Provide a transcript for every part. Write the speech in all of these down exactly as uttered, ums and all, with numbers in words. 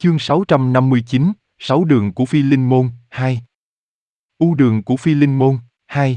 Chương sáu trăm năm mươi chín, Sáu đường của Phi Linh Môn, hai. U đường của Phi Linh Môn, hai.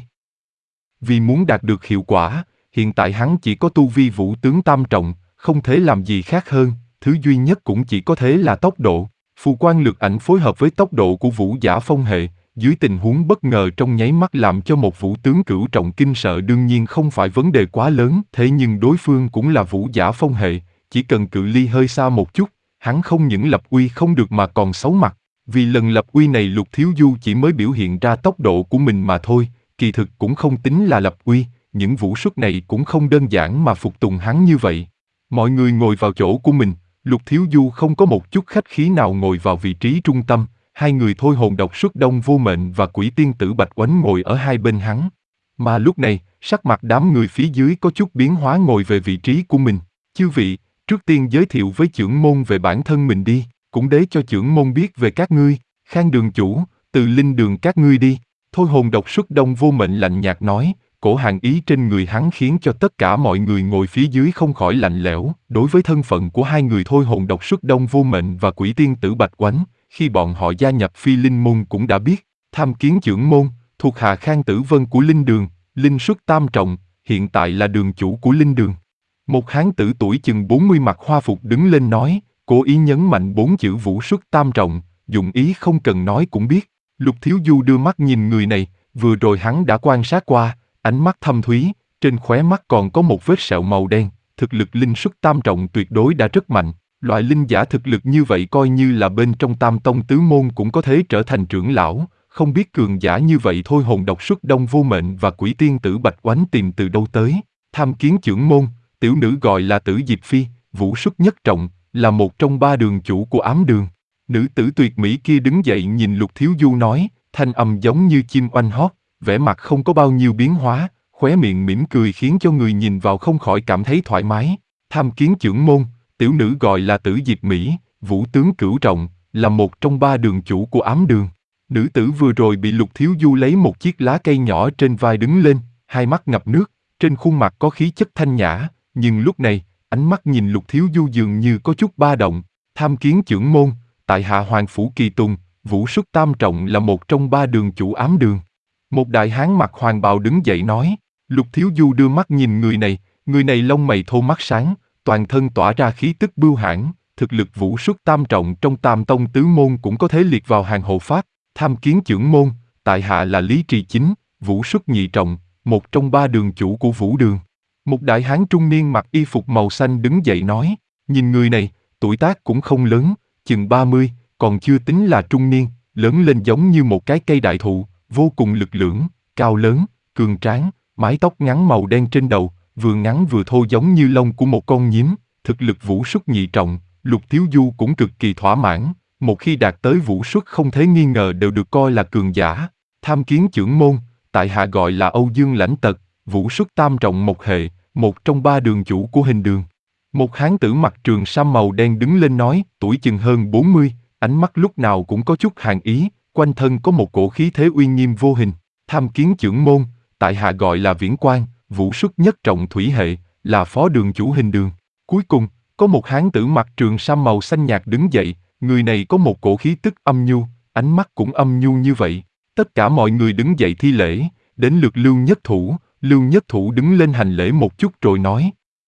Vì muốn đạt được hiệu quả, hiện tại hắn chỉ có tu vi vũ tướng tam trọng, không thể làm gì khác hơn, thứ duy nhất cũng chỉ có thế là tốc độ. Phù quan lực ảnh phối hợp với tốc độ của vũ giả phong hệ, dưới tình huống bất ngờ trong nháy mắt làm cho một vũ tướng cửu trọng kinh sợ đương nhiên không phải vấn đề quá lớn, thế nhưng đối phương cũng là vũ giả phong hệ, chỉ cần cự ly hơi xa một chút, hắn không những lập uy không được mà còn xấu mặt. Vì lần lập uy này Lục Thiếu Du chỉ mới biểu hiện ra tốc độ của mình mà thôi, kỳ thực cũng không tính là lập uy, những vũ xuất này cũng không đơn giản mà phục tùng hắn như vậy. Mọi người ngồi vào chỗ của mình, Lục Thiếu Du không có một chút khách khí nào ngồi vào vị trí trung tâm, hai người thôi hồn độc xuất Đông Vô Mệnh và Quỷ Tiên Tử Bạch Oánh ngồi ở hai bên hắn. Mà lúc này, sắc mặt đám người phía dưới có chút biến hóa ngồi về vị trí của mình. Chư vị, trước tiên giới thiệu với chưởng môn về bản thân mình đi, cũng để cho chưởng môn biết về các ngươi. Khang đường chủ, từ linh đường các ngươi đi. Thôi hồn độc xuất Đông Vô Mệnh lạnh nhạt nói, cổ hàn ý trên người hắn khiến cho tất cả mọi người ngồi phía dưới không khỏi lạnh lẽo. Đối với thân phận của hai người thôi hồn độc xuất Đông Vô Mệnh và Quỷ Tiên Tử Bạch Oánh, khi bọn họ gia nhập Phi Linh Môn cũng đã biết. Tham kiến chưởng môn, thuộc hạ Khang Tử Vân của linh đường, linh xuất tam trọng, hiện tại là đường chủ của linh đường. Một hán tử tuổi chừng bốn mươi mặc hoa phục đứng lên nói, cố ý nhấn mạnh bốn chữ vũ xuất tam trọng, dụng ý không cần nói cũng biết. Lục Thiếu Du đưa mắt nhìn người này, vừa rồi hắn đã quan sát qua, ánh mắt thâm thúy, trên khóe mắt còn có một vết sẹo màu đen, thực lực linh xuất tam trọng tuyệt đối đã rất mạnh. Loại linh giả thực lực như vậy coi như là bên trong tam tông tứ môn cũng có thể trở thành trưởng lão, không biết cường giả như vậy thôi hồn độc xuất Đông Vô Mệnh và Quỷ Tiên Tử Bạch Oánh tìm từ đâu tới. Tham kiến chưởng môn, tiểu nữ gọi là Tử Diệp Phi, vũ xuất nhất trọng, là một trong ba đường chủ của ám đường. Nữ tử tuyệt mỹ kia đứng dậy nhìn Lục Thiếu Du nói, thanh âm giống như chim oanh hót, vẻ mặt không có bao nhiêu biến hóa, khóe miệng mỉm cười khiến cho người nhìn vào không khỏi cảm thấy thoải mái. Tham kiến chưởng môn, tiểu nữ gọi là Tử Diệp Mỹ, vũ tướng cửu trọng, là một trong ba đường chủ của ám đường. Nữ tử vừa rồi bị Lục Thiếu Du lấy một chiếc lá cây nhỏ trên vai đứng lên, hai mắt ngập nước, trên khuôn mặt có khí chất thanh nhã, nhưng lúc này, ánh mắt nhìn Lục Thiếu Du dường như có chút ba động. Tham kiến chưởng môn, tại hạ Hoàng Phủ Kỳ Tùng, vũ xuất tam trọng là một trong ba đường chủ ám đường. Một đại hán mặc hoàng bào đứng dậy nói. Lục Thiếu Du đưa mắt nhìn người này, người này lông mày thô mắt sáng, toàn thân tỏa ra khí tức bưu hãn, thực lực vũ xuất tam trọng trong tam tông tứ môn cũng có thể liệt vào hàng hộ pháp. Tham kiến chưởng môn, tại hạ là Lý Trì Chính, vũ xuất nhị trọng, một trong ba đường chủ của vũ đường. Một đại hán trung niên mặc y phục màu xanh đứng dậy nói, nhìn người này, tuổi tác cũng không lớn, chừng ba mươi, còn chưa tính là trung niên, lớn lên giống như một cái cây đại thụ, vô cùng lực lưỡng, cao lớn, cường tráng, mái tóc ngắn màu đen trên đầu, vừa ngắn vừa thô giống như lông của một con nhím, thực lực vũ xuất nhị trọng, Lục Thiếu Du cũng cực kỳ thỏa mãn, một khi đạt tới vũ xuất không thể nghi ngờ đều được coi là cường giả. Tham kiến chưởng môn, tại hạ gọi là Âu Dương Lãnh Tật, vũ xuất tam trọng một hệ, một trong ba đường chủ của hình đường. Một hán tử mặc trường sam màu đen đứng lên nói, tuổi chừng hơn bốn mươi, ánh mắt lúc nào cũng có chút hàn ý, quanh thân có một cổ khí thế uy nghiêm vô hình. Tham kiến chưởng môn, tại hạ gọi là Viễn Quang, vũ xuất nhất trọng thủy hệ, là phó đường chủ hình đường. Cuối cùng, có một hán tử mặc trường sam màu xanh nhạt đứng dậy, người này có một cổ khí tức âm nhu, ánh mắt cũng âm nhu như vậy. Tất cả mọi người đứng dậy thi lễ, đến lượt Lưu Nhất Thủ, Lưu Nhất Thủ đứng lên hành lễ một chút rồi nói.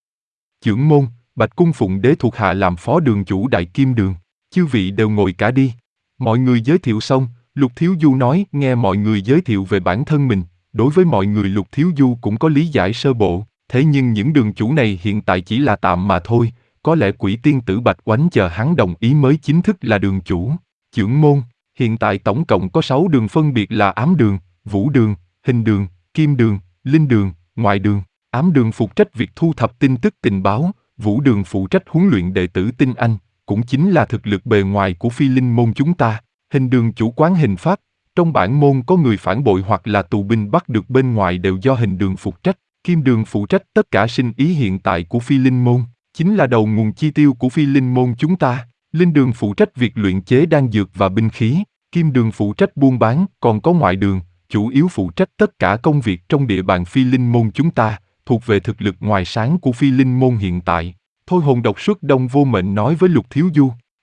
Chưởng môn, Bạch Cung Phụng Đế thuộc hạ làm phó đường chủ Đại Kim Đường, chư vị đều ngồi cả đi. Mọi người giới thiệu xong, Lục Thiếu Du nói, nghe mọi người giới thiệu về bản thân mình, đối với mọi người Lục Thiếu Du cũng có lý giải sơ bộ, thế nhưng những đường chủ này hiện tại chỉ là tạm mà thôi, có lẽ Quỷ Tiên Tử Bạch Oánh chờ hắn đồng ý mới chính thức là đường chủ. Chưởng môn, hiện tại tổng cộng có sáu đường phân biệt là ám đường, vũ đường, hình đường, kim đường, linh đường, ngoại đường. Ám đường phụ trách việc thu thập tin tức tình báo, vũ đường phụ trách huấn luyện đệ tử tinh anh, cũng chính là thực lực bề ngoài của Phi Linh môn chúng ta. Hình đường chủ quán hình pháp, trong bản môn có người phản bội hoặc là tù binh bắt được bên ngoài đều do hình đường phụ trách. Kim đường phụ trách tất cả sinh ý hiện tại của Phi Linh môn, chính là đầu nguồn chi tiêu của Phi Linh môn chúng ta. Linh đường phụ trách việc luyện chế đan dược và binh khí, kim đường phụ trách buôn bán, còn có ngoại đường, chủ yếu phụ trách tất cả công việc trong địa bàn Phi Linh môn chúng ta, thuộc về thực lực ngoài sáng của Phi Linh môn hiện tại. Thôi hồn độc xuất Đông Vô Mệnh nói với Lục Thiếu Du.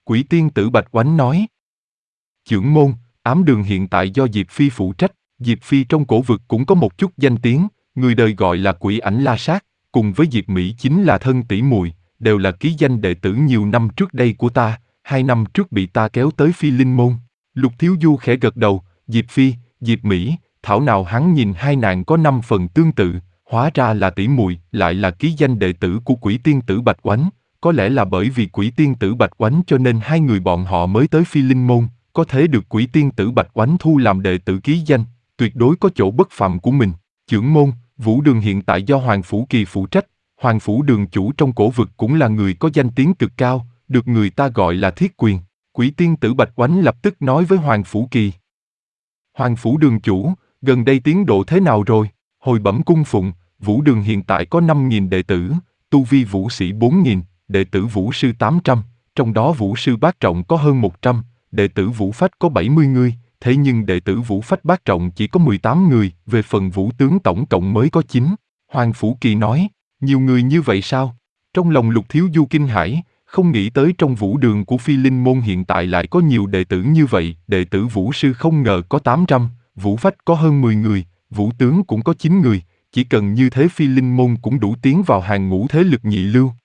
Quỷ tiên tử Bạch Oánh nói. Chưởng môn, ám đường hiện tại do Diệp Phi phụ trách, Diệp Phi trong cổ vực cũng có một chút danh tiếng, người đời gọi là quỷ ảnh la sát, cùng với Diệp Mỹ chính là thân tỷ muội, đều là ký danh đệ tử nhiều năm trước đây của ta, hai năm trước bị ta kéo tới Phi Linh môn. Lục Thiếu Du khẽ gật đầu, Diệp Phi, Diệp Mỹ, thảo nào hắn nhìn hai nàng có năm phần tương tự, hóa ra là tỷ muội, lại là ký danh đệ tử của quỷ tiên tử Bạch Oánh, có lẽ là bởi vì quỷ tiên tử Bạch Oánh cho nên hai người bọn họ mới tới Phi Linh môn, có thể được quỷ tiên tử Bạch Oánh thu làm đệ tử ký danh, tuyệt đối có chỗ bất phàm của mình. Chưởng môn, Vũ Đường hiện tại do Hoàng Phủ Kỳ phụ trách, Hoàng Phủ Đường chủ trong cổ vực cũng là người có danh tiếng cực cao, được người ta gọi là thiết quyền. Quỷ tiên tử Bạch Oánh lập tức nói với Hoàng Phủ Kỳ. Hoàng Phủ Đường chủ, gần đây tiến độ thế nào rồi? Hồi bẩm cung phụng, Vũ Đường hiện tại có năm nghìn đệ tử, tu vi vũ sĩ bốn nghìn, đệ tử vũ sư tám trăm, trong đó vũ sư bát trọng có hơn một trăm, đệ tử vũ phách có bảy mươi người, thế nhưng đệ tử vũ phách bát trọng chỉ có mười tám người, về phần vũ tướng tổng cộng mới có chín. Hoàng Phủ Kỳ nói, nhiều người như vậy sao? Trong lòng Lục Thiếu Du kinh hãi, không nghĩ tới trong vũ đường của Phi Linh môn hiện tại lại có nhiều đệ tử như vậy, đệ tử vũ sư không ngờ có tám trăm, vũ phách có hơn mười người, vũ tướng cũng có chín người, chỉ cần như thế Phi Linh môn cũng đủ tiến vào hàng ngũ thế lực nhị lưu.